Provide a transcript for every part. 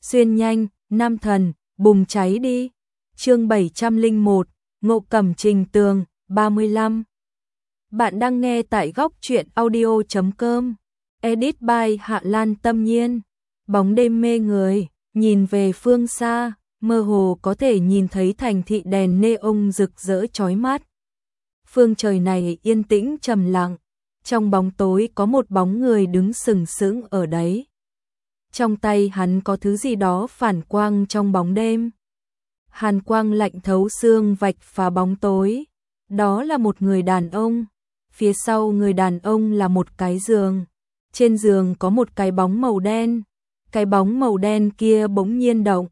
xuyên nhanh, nam thần, bùng cháy đi. Chương 701, Ngộ Cẩm Trình Tường, 35. Bạn đang nghe tại góc truyện audio.com. Edit by Hạ Lan Tâm Nhiên. Bóng đêm mê người, nhìn về phương xa, mơ hồ có thể nhìn thấy thành thị đèn neon rực rỡ chói mắt. Phương trời này yên tĩnh trầm lặng, trong bóng tối có một bóng người đứng sừng sững ở đấy. Trong tay hắn có thứ gì đó phản quang trong bóng đêm. Hàn quang lạnh thấu xương vạch phá bóng tối. Đó là một người đàn ông. Phía sau người đàn ông là một cái giường. Trên giường có một cái bóng màu đen. Cái bóng màu đen kia bỗng nhiên động.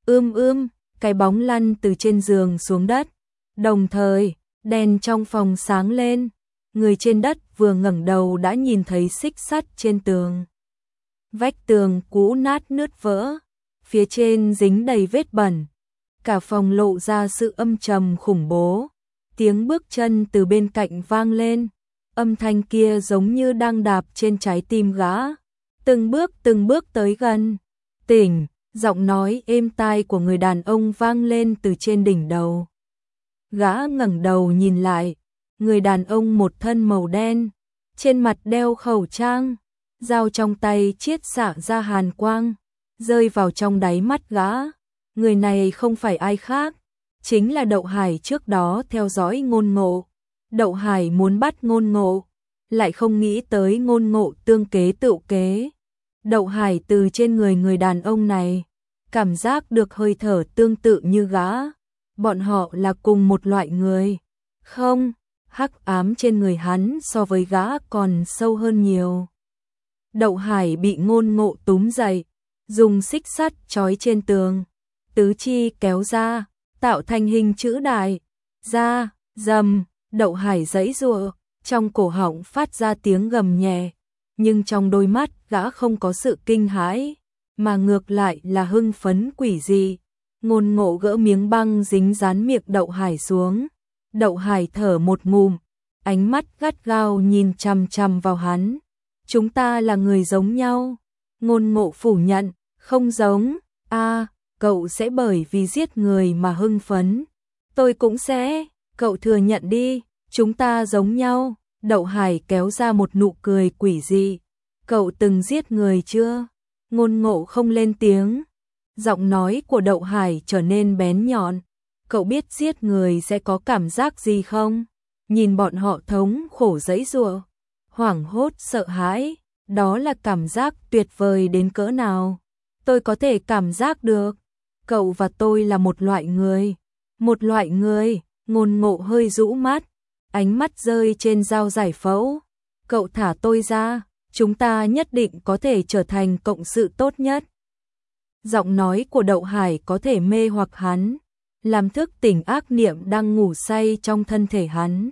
Cái bóng lăn từ trên giường xuống đất. Đồng thời, đèn trong phòng sáng lên. Người trên đất vừa ngẩng đầu đã nhìn thấy xích sắt trên tường. Vách tường cũ nát nứt vỡ, phía trên dính đầy vết bẩn. Cả phòng lộ ra sự âm trầm khủng bố. Tiếng bước chân từ bên cạnh vang lên. Âm thanh kia giống như đang đạp trên trái tim gã. Từng bước tới gần. Tỉnh, giọng nói êm tai của người đàn ông vang lên từ trên đỉnh đầu. Gã ngẩng đầu nhìn lại. Người đàn ông một thân màu đen, trên mặt đeo khẩu trang, dao trong tay chiết xạ ra hàn quang, rơi vào trong đáy mắt gã. Người này không phải ai khác, chính là Đậu Hải trước đó theo dõi Ngôn Ngộ. Đậu Hải muốn bắt Ngôn Ngộ, lại không nghĩ tới Ngôn Ngộ tương kế tựu kế. Đậu Hải từ trên người đàn ông này, cảm giác được hơi thở tương tự như gã. Bọn họ là cùng một loại người. Không, hắc ám trên người hắn so với gã còn sâu hơn nhiều. Đậu Hải bị Ngôn Ngộ túm dậy, dùng xích sắt trói trên tường, tứ chi kéo ra, tạo thành hình chữ đại. Ra, rầm, Đậu Hải giãy giụa, trong cổ họng phát ra tiếng gầm nhẹ, nhưng trong đôi mắt gã không có sự kinh hãi, mà ngược lại là hưng phấn quỷ dị. Ngôn Ngộ gỡ miếng băng dính dán miệng Đậu Hải xuống. Đậu Hải thở một ngụm, ánh mắt gắt gao nhìn chằm chằm vào hắn. Chúng ta là người giống nhau. Ngôn Ngộ phủ nhận, không giống. Cậu sẽ bởi vì giết người mà hưng phấn. Tôi cũng sẽ, cậu thừa nhận đi, chúng ta giống nhau. Đậu Hải kéo ra một nụ cười quỷ dị. Cậu từng giết người chưa? Ngôn Ngộ không lên tiếng. Giọng nói của Đậu Hải trở nên bén nhọn. Cậu biết giết người sẽ có cảm giác gì không? Nhìn bọn họ thống khổ giãy giụa, hoảng hốt sợ hãi, đó là cảm giác tuyệt vời đến cỡ nào. Tôi có thể cảm giác được. Cậu và tôi là một loại người. Một loại người. Ngôn Ngộ hơi rũ mắt, ánh mắt rơi trên dao giải phẫu. Cậu thả tôi ra, chúng ta nhất định có thể trở thành cộng sự tốt nhất. Giọng nói của Đậu Hải có thể mê hoặc hắn, làm thức tỉnh ác niệm đang ngủ say trong thân thể hắn.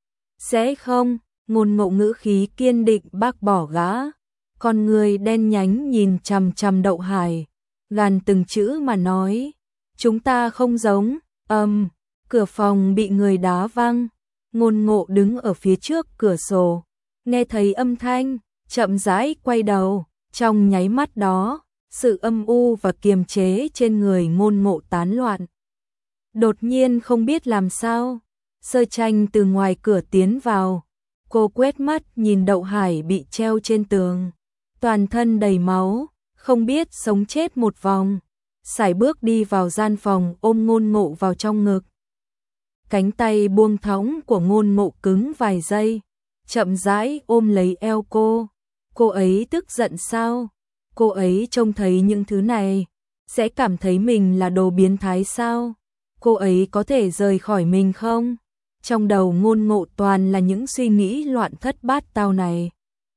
Sẽ không, Ngôn Ngộ ngữ khí kiên định bác bỏ gã. Con người đen nhánh nhìn chằm chằm Đậu Hải, gàn từng chữ mà nói. Chúng ta không giống. Cửa phòng bị người đá văng. Ngôn Ngộ đứng ở phía trước cửa sổ, nghe thấy âm thanh, chậm rãi quay đầu. Trong nháy mắt đó, sự âm u và kiềm chế trên người Ngôn Ngộ tán loạn. Đột nhiên không biết làm sao, Sơ Tranh từ ngoài cửa tiến vào. Cô quét mắt nhìn Đậu Hải bị treo trên tường, toàn thân đầy máu, không biết sống chết một vòng, sải bước đi vào gian phòng ôm Ngôn Ngộ vào trong ngực. Cánh tay buông thõng của Ngôn Ngộ cứng vài giây, chậm rãi ôm lấy eo cô. Cô ấy tức giận sao? Cô ấy trông thấy những thứ này, sẽ cảm thấy mình là đồ biến thái sao? Cô ấy có thể rời khỏi mình không? Trong đầu Ngôn Ngộ toàn là những suy nghĩ loạn thất bát tao này.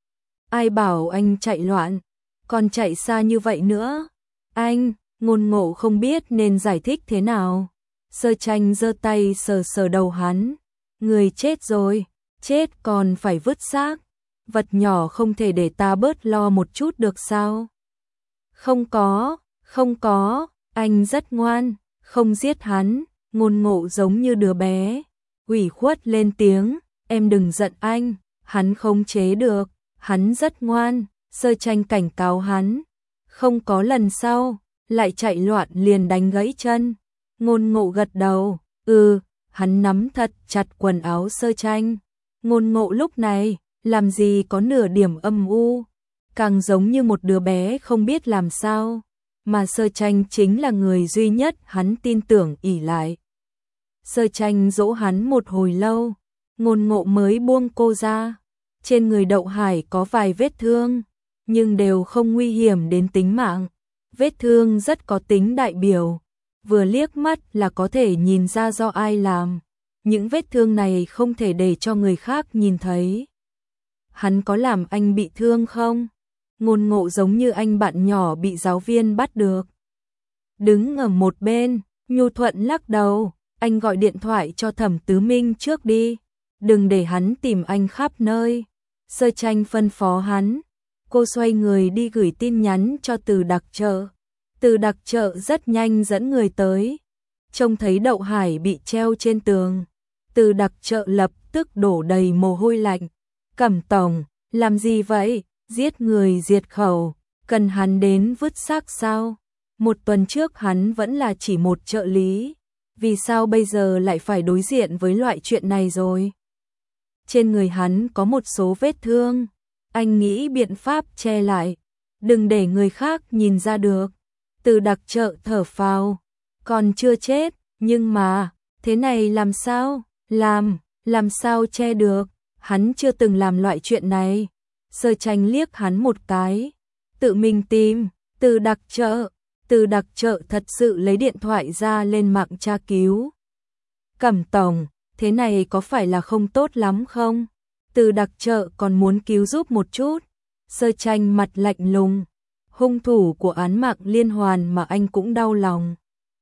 Ai bảo anh chạy loạn, còn chạy xa như vậy nữa? Anh, Ngôn Ngộ không biết nên giải thích thế nào. Sơ Tranh giơ tay sờ sờ đầu hắn. Người chết rồi, chết còn phải vứt xác. Vật nhỏ không thể để ta bớt lo một chút được sao? Không có, anh rất ngoan, không giết hắn. Ngôn Ngộ giống như đứa bé, ủy khuất lên tiếng, em đừng giận anh, hắn không chế được, hắn rất ngoan. Sơ Tranh cảnh cáo hắn, không có lần sau, lại chạy loạn liền đánh gãy chân. Ngôn Ngộ gật đầu, hắn nắm thật chặt quần áo Sơ Tranh. Ngôn Ngộ lúc này, làm gì có nửa điểm âm u, càng giống như một đứa bé không biết làm sao, mà Sơ Tranh chính là người duy nhất hắn tin tưởng ỷ lại. Sơ Tranh dỗ hắn một hồi lâu, Ngôn Ngộ mới buông cô ra. Trên người Đậu Hải có vài vết thương, nhưng đều không nguy hiểm đến tính mạng. Vết thương rất có tính đại biểu, vừa liếc mắt là có thể nhìn ra do ai làm. Những vết thương này không thể để cho người khác nhìn thấy. Hắn có làm anh bị thương không? Ngôn Ngộ giống như anh bạn nhỏ bị giáo viên bắt được. Đứng ở một bên, nhu thuận lắc đầu, anh gọi điện thoại cho Thẩm Tứ Minh trước đi, đừng để hắn tìm anh khắp nơi. Sơ Tranh phân phó hắn. Cô xoay người đi gửi tin nhắn cho Từ Đặc Trợ. Từ Đặc Trợ rất nhanh dẫn người tới. Trông thấy Đậu Hải bị treo trên tường, Từ Đặc Trợ lập tức đổ đầy mồ hôi lạnh. Cẩm tổng, làm gì vậy? Giết người diệt khẩu, cần hắn đến vứt xác sao? Một tuần trước hắn vẫn là chỉ một trợ lý, vì sao bây giờ lại phải đối diện với loại chuyện này rồi? Trên người hắn có một số vết thương, anh nghĩ biện pháp che lại, đừng để người khác nhìn ra được. Từ Đặc Trợ thở phào, còn chưa chết, nhưng mà, thế này làm sao? Làm sao che được? Hắn chưa từng làm loại chuyện này. Sơ Tranh liếc hắn một cái, tự mình tìm. Từ Đặc Trợ. Từ Đặc Trợ thật sự lấy điện thoại ra lên mạng tra cứu. Cẩm tổng, thế này có phải là không tốt lắm không? Từ Đặc Trợ còn muốn cứu giúp một chút. Sơ Tranh mặt lạnh lùng, hung thủ của án mạng liên hoàn mà anh cũng đau lòng.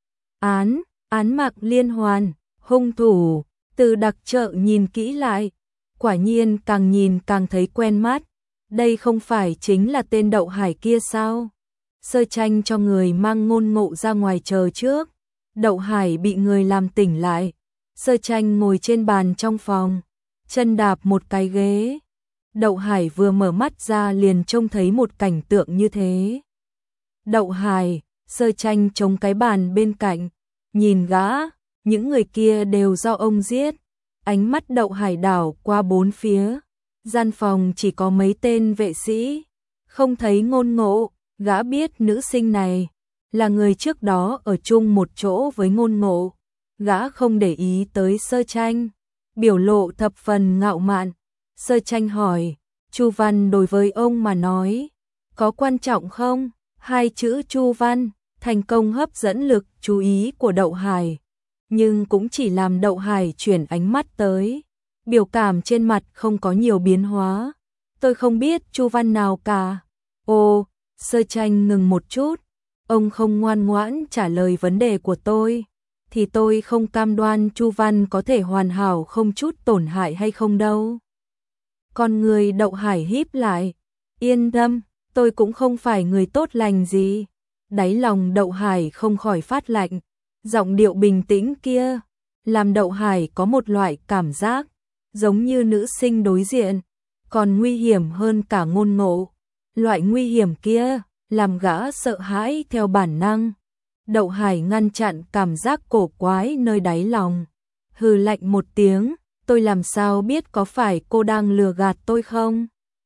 Án mạng liên hoàn, hung thủ. Từ Đặc Trợ nhìn kỹ lại, quả nhiên càng nhìn càng thấy quen mắt. Đây không phải chính là tên Đậu Hải kia sao? Sơ Tranh cho người mang Ngôn Ngộ ra ngoài chờ trước. Đậu Hải bị người làm tỉnh lại. Sơ Tranh ngồi trên bàn trong phòng, chân đạp một cái ghế. Đậu Hải vừa mở mắt ra liền trông thấy một cảnh tượng như thế. Đậu Hải, Sơ Tranh chống cái bàn bên cạnh, nhìn gã, những người kia đều do ông giết. Ánh mắt Đậu Hải đảo qua bốn phía, gian phòng chỉ có mấy tên vệ sĩ, không thấy Ngôn Ngộ. Gã biết nữ sinh này là người trước đó ở chung một chỗ với Ngôn Ngộ. Gã không để ý tới Sơ Tranh, biểu lộ thập phần ngạo mạn. Sơ Tranh hỏi, Chu Văn đối với ông mà nói, có quan trọng không? Hai chữ Chu Văn thành công hấp dẫn lực chú ý của Đậu Hải, nhưng cũng chỉ làm Đậu Hải chuyển ánh mắt tới. Biểu cảm trên mặt không có nhiều biến hóa. Tôi không biết Chu Văn nào cả. Ồ, Sơ Tranh ngừng một chút. Ông không ngoan ngoãn trả lời vấn đề của tôi, thì tôi không cam đoan Chu Văn có thể hoàn hảo không chút tổn hại hay không đâu. Con người Đậu Hải híp lại. Yên tâm, tôi cũng không phải người tốt lành gì. Đáy lòng Đậu Hải không khỏi phát lạnh. Giọng điệu bình tĩnh kia làm Đậu Hải có một loại cảm giác giống như nữ sinh đối diện còn nguy hiểm hơn cả Ngôn Ngộ. Loại nguy hiểm kia làm gã sợ hãi theo bản năng. Đậu Hải ngăn chặn cảm giác cổ quái nơi đáy lòng, hừ lạnh một tiếng, tôi làm sao biết có phải cô đang lừa gạt tôi không?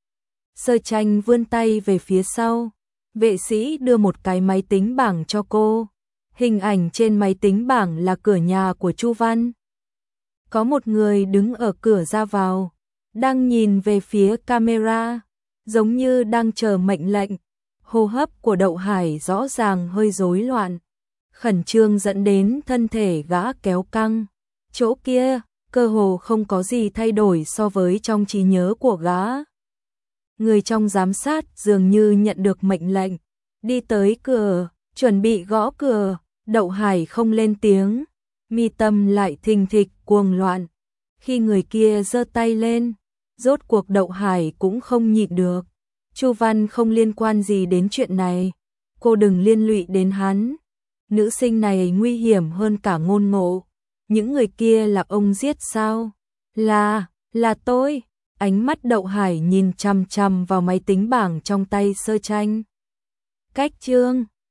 Sơ Tranh vươn tay về phía sau, vệ sĩ đưa một cái máy tính bảng cho cô. Hình ảnh trên máy tính bảng là cửa nhà của Chu Văn. Có một người đứng ở cửa ra vào, đang nhìn về phía camera, giống như đang chờ mệnh lệnh. Hô hấp của Đậu Hải rõ ràng hơi rối loạn, khẩn trương dẫn đến thân thể gã kéo căng. Chỗ kia, cơ hồ không có gì thay đổi so với trong trí nhớ của gã. Người trong giám sát dường như nhận được mệnh lệnh, đi tới cửa, chuẩn bị gõ cửa. Đậu Hải không lên tiếng, mi tâm lại thình thịch cuồng loạn. Khi người kia giơ tay lên, rốt cuộc Đậu Hải cũng không nhịn được. Chu Văn không liên quan gì đến chuyện này, cô đừng liên lụy đến hắn. Nữ sinh này nguy hiểm hơn cả Ngôn Ngộ. Những người kia là ông giết sao? Là tôi. Ánh mắt Đậu Hải nhìn chằm chằm vào máy tính bảng trong tay Sơ Tranh. Cách chương